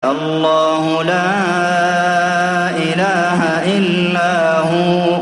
الله لا إله إلا هو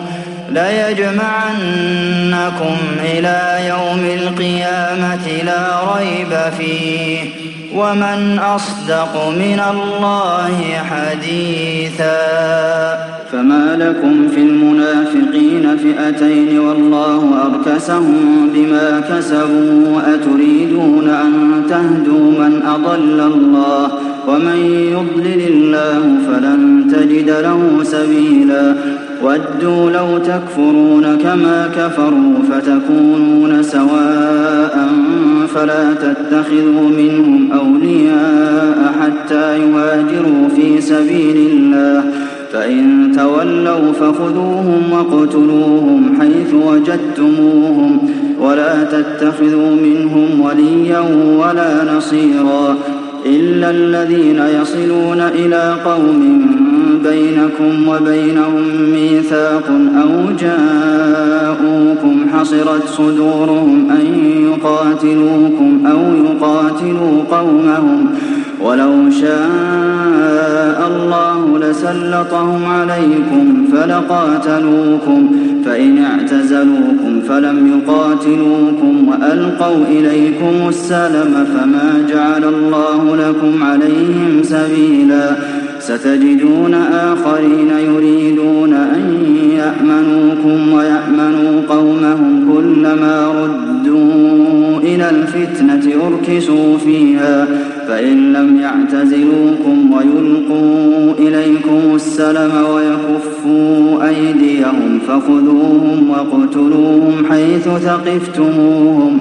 ليجمعنكم إلى يوم القيامة لا ريب فيه ومن أصدق من الله حديثا فما لكم في المنافقين فئتين والله أركسهم بما كسبوا أتريدون أن تهدوا من أضل الله ومن يضلل الله فلن تجد له سبيلا ودوا لو تكفرون كما كفروا فتكونون سواء فلا تتخذوا منهم أولياء حتى يهاجروا في سبيل الله فإن تولوا فخذوهم واقتلوهم حيث وجدتموهم ولا تتخذوا منهم وليا ولا نصيرا إلا الذين يصلون إلى قوم بينكم وبينهم ميثاق أو جاءوكم حصرت صدورهم أن يقاتلوكم أو يقاتلوا قومهم ولو شاء الله لسلطهم عليكم فلقاتلوكم فإن اعتزلوكم فلم يقاتلوكم وألقوا إليكم السلم فما جعل الله لكم عليهم سبيلا ستجدون آخرين يريدون أن يأمنوكم ويأمنوا قومهم كلما ردوا إلى الفتنة أركسوا فيها فإن لم يعتزلوكم ويلقوا إليكم السلم ويكفوا أيديهم فخذوهم واقتلوهم حيث ثقفتموهم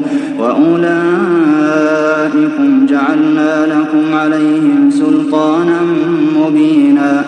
وأولئكم جعلنا لكم عليهم سلطانا مبينا